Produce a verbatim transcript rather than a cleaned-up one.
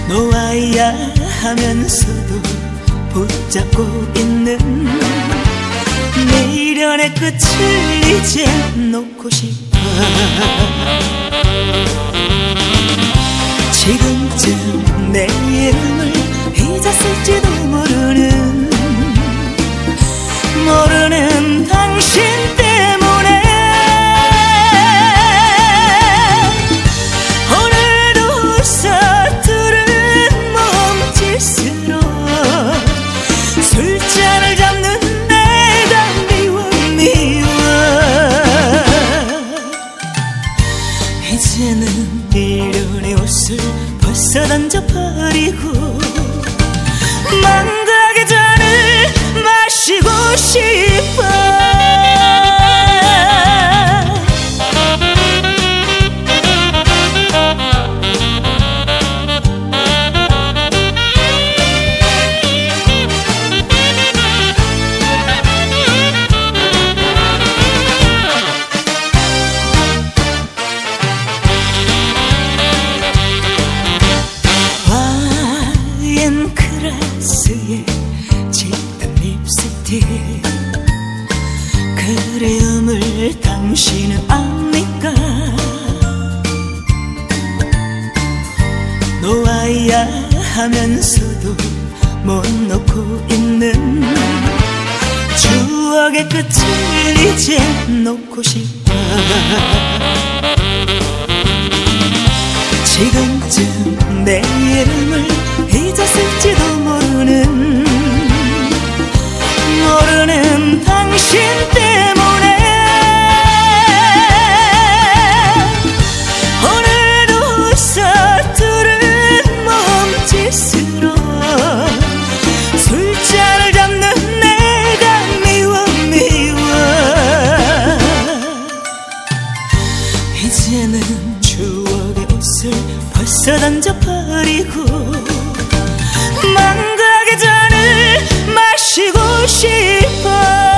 놓아야 하면서도 붙잡고 있는 미련의 끝을 이제 놓고 싶어. 지금쯤 내 이름을 잊었을지도 모르는 모르는 당신 때문에 오늘도 서투른 몸짓으로 술잔을 잡는 내가 미워 미워. 이제는 미련의 옷을 벌써 던져버리고 망각의 잔을 마시고 싶어. 크라스에 짙은 립스틱 그리움을 당신은 압니까? 놓아야 하면서도 못 놓고 있는 추억의 끝을 이제 놓고 싶어. 지금쯤 내 이름을 잊었을지도 모르는 모르는 당신 때문에 오늘도 서투른 몸짓으로 술잔을 잡는 내가 미워 미워. 이제는 추억의 옷을 벌써 던져버리고 망각의 잔을 마시고 싶어.